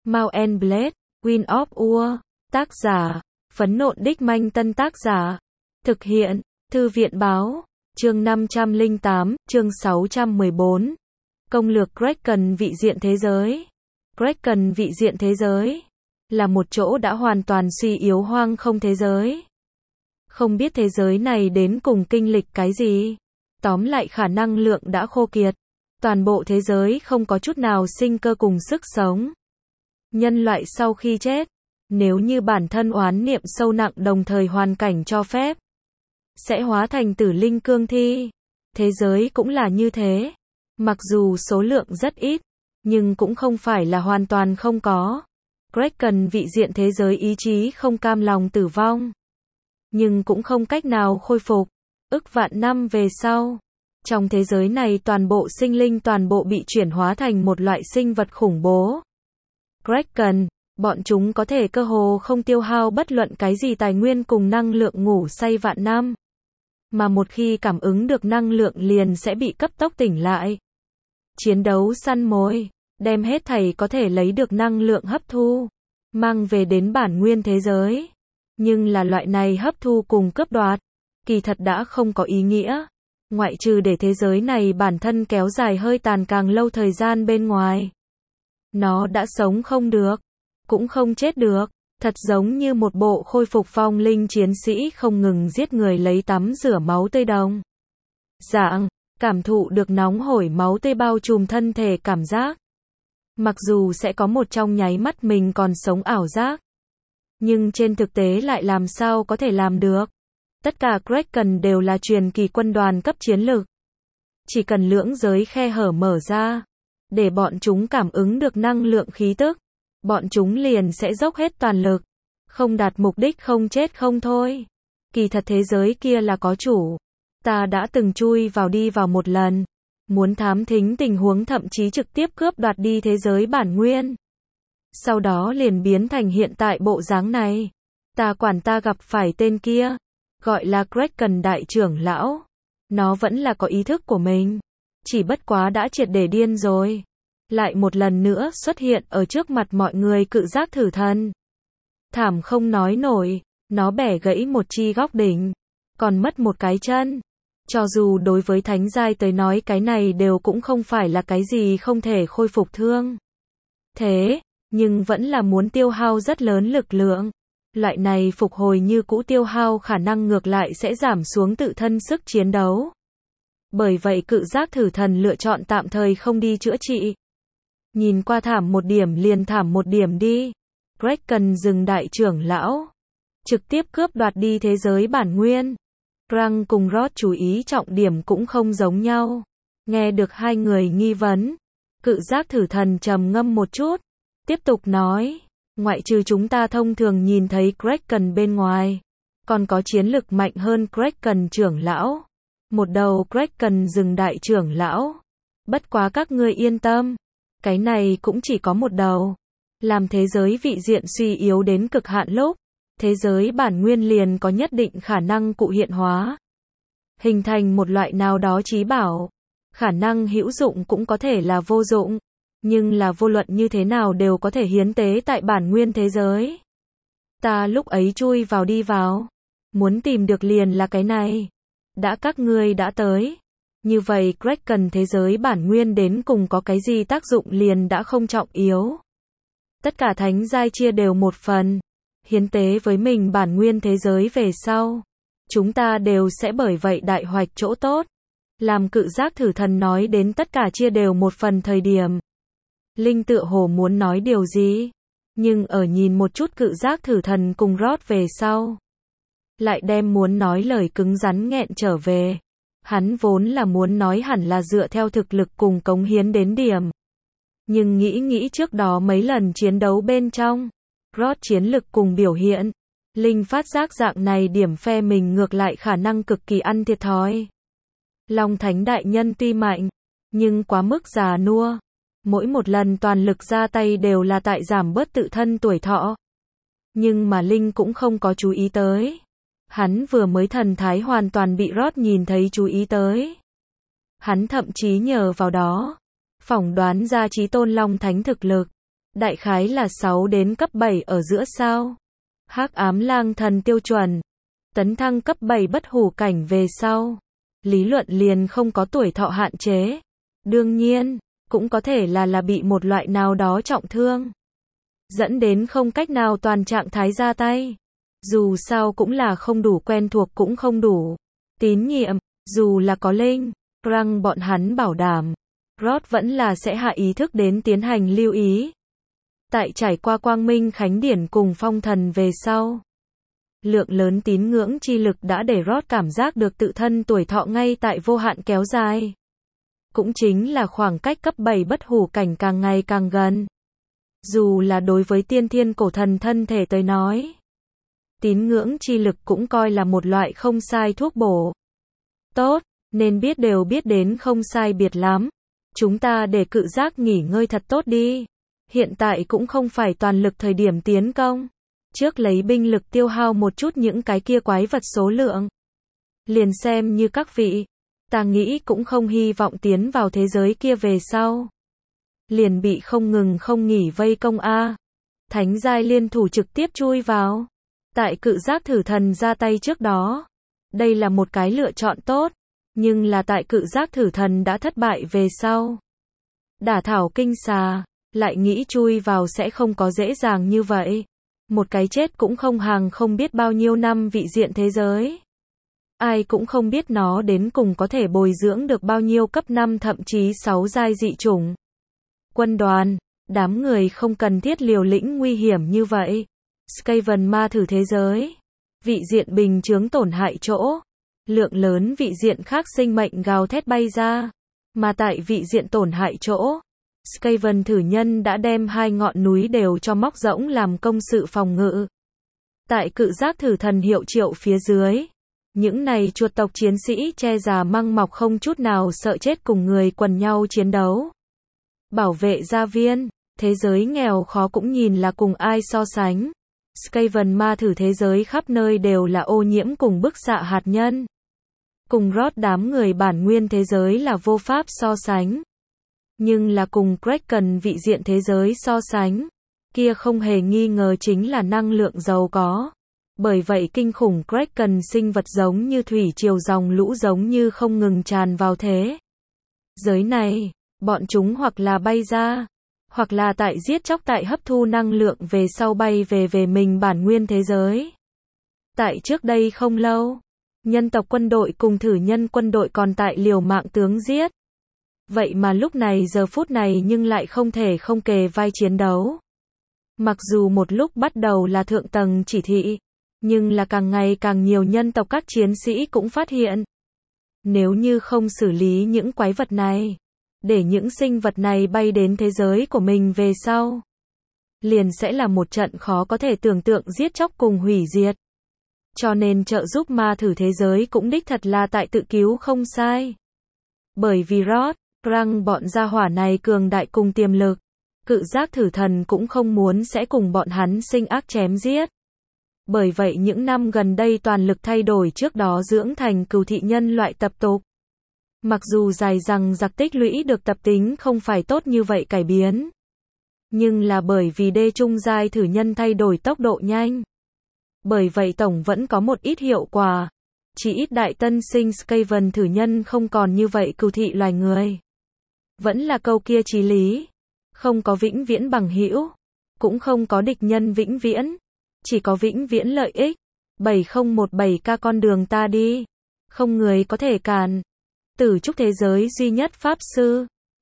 Mount and Blade, Wind of War. Tác giả, Phấn Nộn Đích Manh. Tân tác giả, thực hiện, Thư viện Báo. Chương 508, chương 614. Công lược Kraken vị diện thế giới. Kraken vị diện thế giới là một chỗ đã hoàn toàn suy yếu hoang không thế giới. Không biết thế giới này đến cùng kinh lịch cái gì. Tóm lại khả năng lượng đã khô kiệt. Toàn bộ thế giới không có chút nào sinh cơ cùng sức sống. Nhân loại sau khi chết, nếu như bản thân oán niệm sâu nặng đồng thời hoàn cảnh cho phép, sẽ hóa thành tử linh cương thi. Thế giới cũng là như thế. Mặc dù số lượng rất ít, nhưng cũng không phải là hoàn toàn không có. Kraken vị diện thế giới ý chí không cam lòng tử vong, nhưng cũng không cách nào khôi phục. Ức vạn năm về sau, trong thế giới này toàn bộ sinh linh toàn bộ bị chuyển hóa thành một loại sinh vật khủng bố. Kraken, bọn chúng có thể cơ hồ không tiêu hao bất luận cái gì tài nguyên cùng năng lượng ngủ say vạn năm. Mà một khi cảm ứng được năng lượng liền sẽ bị cấp tốc tỉnh lại. Chiến đấu săn mồi, đem hết thảy có thể lấy được năng lượng hấp thu, mang về đến bản nguyên thế giới. Nhưng là loại này hấp thu cùng cướp đoạt, kỳ thật đã không có ý nghĩa. Ngoại trừ để thế giới này bản thân kéo dài hơi tàn càng lâu thời gian bên ngoài. Nó đã sống không được, cũng không chết được. Thật giống như một bộ khôi phục phong linh chiến sĩ không ngừng giết người lấy tắm rửa máu tươi đồng dạng, cảm thụ được nóng hổi máu tươi bao trùm thân thể cảm giác. Mặc dù sẽ có một trong nháy mắt mình còn sống ảo giác, nhưng trên thực tế lại làm sao có thể làm được. Tất cả Kraken đều là truyền kỳ quân đoàn cấp chiến lược. Chỉ cần lưỡng giới khe hở mở ra, để bọn chúng cảm ứng được năng lượng khí tức, bọn chúng liền sẽ dốc hết toàn lực, không đạt mục đích không chết không thôi. Kỳ thật thế giới kia là có chủ. Ta đã từng chui vào đi vào một lần, muốn thám thính tình huống thậm chí trực tiếp cướp đoạt đi thế giới bản nguyên. Sau đó liền biến thành hiện tại bộ dáng này. Ta quản ta gặp phải tên kia, gọi là Kraken đại trưởng lão. Nó vẫn là có ý thức của mình, chỉ bất quá đã triệt để điên rồi. Lại một lần nữa xuất hiện ở trước mặt mọi người cự giác thử thần. Thảm không nói nổi, nó bẻ gãy một chi góc đỉnh, còn mất một cái chân. Cho dù đối với thánh giai tới nói cái này đều cũng không phải là cái gì không thể khôi phục thương thế, nhưng vẫn là muốn tiêu hao rất lớn lực lượng. Loại này phục hồi như cũ tiêu hao khả năng ngược lại sẽ giảm xuống tự thân sức chiến đấu. Bởi vậy cự giác thử thần lựa chọn tạm thời không đi chữa trị. Nhìn qua thảm một điểm liền thảm một điểm đi. Kraken dừng đại trưởng lão, trực tiếp cướp đoạt đi thế giới bản nguyên. Krang cùng Rod chú ý trọng điểm cũng không giống nhau. Nghe được hai người nghi vấn, cự giác thử thần trầm ngâm một chút, tiếp tục nói, ngoại trừ chúng ta thông thường nhìn thấy Kraken bên ngoài, còn có chiến lực mạnh hơn Kraken trưởng lão. Một đầu Kraken dừng đại trưởng lão. Bất quá các ngươi yên tâm, cái này cũng chỉ có một đầu. Làm thế giới vị diện suy yếu đến cực hạn lúc, thế giới bản nguyên liền có nhất định khả năng cụ hiện hóa, hình thành một loại nào đó chí bảo. Khả năng hữu dụng cũng có thể là vô dụng, nhưng là vô luận như thế nào đều có thể hiến tế tại bản nguyên thế giới. Ta lúc ấy chui vào đi vào, muốn tìm được liền là cái này. Đã các ngươi đã tới, như vậy Kraken thế giới bản nguyên đến cùng có cái gì tác dụng liền đã không trọng yếu. Tất cả thánh giai chia đều một phần, hiến tế với mình bản nguyên thế giới về sau, chúng ta đều sẽ bởi vậy đại hoạch chỗ tốt. Làm cự giác thử thần nói đến tất cả chia đều một phần thời điểm, Linh tựa hồ muốn nói điều gì, nhưng ở nhìn một chút cự giác thử thần cùng Rod về sau, lại đem muốn nói lời cứng rắn nghẹn trở về. Hắn vốn là muốn nói hẳn là dựa theo thực lực cùng cống hiến đến điểm. Nhưng nghĩ trước đó mấy lần chiến đấu bên trong, Rod chiến lực cùng biểu hiện, Linh phát giác dạng này điểm phe mình ngược lại khả năng cực kỳ ăn thiệt thòi. Long Thánh đại nhân tuy mạnh, nhưng quá mức già nua. Mỗi một lần toàn lực ra tay đều là tại giảm bớt tự thân tuổi thọ. Nhưng mà Linh cũng không có chú ý tới. Hắn vừa mới thần thái hoàn toàn bị Rod nhìn thấy chú ý tới. Hắn thậm chí nhờ vào đó phỏng đoán ra chí tôn Long Thánh thực lực. Đại khái là 6 đến cấp 7 ở giữa sao. Hắc ám lang thần tiêu chuẩn. Tấn thăng cấp 7 bất hủ cảnh về sau. Lý luận liền không có tuổi thọ hạn chế. Đương nhiên, cũng có thể là bị một loại nào đó trọng thương. Dẫn đến không cách nào toàn trạng thái ra tay. Dù sao cũng là không đủ quen thuộc cũng không đủ. Tín nhiệm, dù là có linh, răng bọn hắn bảo đảm. Rod vẫn là sẽ hạ ý thức đến tiến hành lưu ý. Tại trải qua quang minh khánh điển cùng phong thần về sau. Lượng lớn tín ngưỡng chi lực đã để Rod cảm giác được tự thân tuổi thọ ngay tại vô hạn kéo dài. Cũng chính là khoảng cách cấp 7 bất hủ cảnh càng ngày càng gần. Dù là đối với tiên thiên cổ thần thân thể tới nói. Tín ngưỡng chi lực cũng coi là một loại không sai thuốc bổ. Tốt, nên biết đều biết đến không sai biệt lắm. Chúng ta để cự giác nghỉ ngơi thật tốt đi. Hiện tại cũng không phải toàn lực thời điểm tiến công. Trước lấy binh lực tiêu hao một chút những cái kia quái vật số lượng. Liền xem như các vị. Ta nghĩ cũng không hy vọng tiến vào thế giới kia về sau. Liền bị không ngừng không nghỉ vây công a. Thánh giai liên thủ trực tiếp chui vào. Tại cự giác thử thần ra tay trước đó. Đây là một cái lựa chọn tốt. Nhưng là tại cự giác thử thần đã thất bại về sau. Đả thảo kinh xà. Lại nghĩ chui vào sẽ không có dễ dàng như vậy. Một cái chết cũng không hàng không biết bao nhiêu năm vị diện thế giới. Ai cũng không biết nó đến cùng có thể bồi dưỡng được bao nhiêu cấp 5 thậm chí 6 giai dị chủng. Quân đoàn, đám người không cần thiết liều lĩnh nguy hiểm như vậy. Skaven ma thử thế giới. Vị diện bình chướng tổn hại chỗ. Lượng lớn vị diện khác sinh mệnh gào thét bay ra. Mà tại vị diện tổn hại chỗ. Skaven thử nhân đã đem hai ngọn núi đều cho móc rỗng làm công sự phòng ngự. Tại cự giác thử thần hiệu triệu phía dưới. Những này chuột tộc chiến sĩ che già măng mọc không chút nào sợ chết cùng người quần nhau chiến đấu. Bảo vệ gia viên, thế giới nghèo khó cũng nhìn là cùng ai so sánh. Skaven ma thử thế giới khắp nơi đều là ô nhiễm cùng bức xạ hạt nhân. Cùng Rod đám người bản nguyên thế giới là vô pháp so sánh. Nhưng là cùng Kraken vị diện thế giới so sánh. Kia không hề nghi ngờ chính là năng lượng giàu có. Bởi vậy kinh khủng Kraken sinh vật giống như thủy triều dòng lũ giống như không ngừng tràn vào thế giới này. Bọn chúng hoặc là bay ra. Hoặc là tại giết chóc tại hấp thu năng lượng về sau bay về mình bản nguyên thế giới. Tại trước đây không lâu. Nhân tộc quân đội cùng thử nhân quân đội còn tại liều mạng tướng giết. Vậy mà lúc này giờ phút này nhưng lại không thể không kề vai chiến đấu. Mặc dù một lúc bắt đầu là thượng tầng chỉ thị, nhưng là càng ngày càng nhiều nhân tộc các chiến sĩ cũng phát hiện. Nếu như không xử lý những quái vật này, để những sinh vật này bay đến thế giới của mình về sau, liền sẽ là một trận khó có thể tưởng tượng giết chóc cùng hủy diệt. Cho nên trợ giúp ma thử thế giới cũng đích thật là tại tự cứu không sai. Bởi vì Rod, răng bọn gia hỏa này cường đại cùng tiềm lực. Cự giác thử thần cũng không muốn sẽ cùng bọn hắn sinh ác chém giết. Bởi vậy những năm gần đây toàn lực thay đổi trước đó dưỡng thành cừu thị nhân loại tập tục. Mặc dù dài rằng giặc tích lũy được tập tính không phải tốt như vậy cải biến. Nhưng là bởi vì đê trung giai thử nhân thay đổi tốc độ nhanh. Bởi vậy tổng vẫn có một ít hiệu quả. Chỉ ít đại tân sinh Skaven thử nhân không còn như vậy cừu thị loài người. Vẫn là câu kia chí lý. Không có vĩnh viễn bằng hữu. Cũng không có địch nhân vĩnh viễn. Chỉ có vĩnh viễn lợi ích. 7017K con đường ta đi. Không người có thể cản. Tử trúc thế giới duy nhất pháp sư.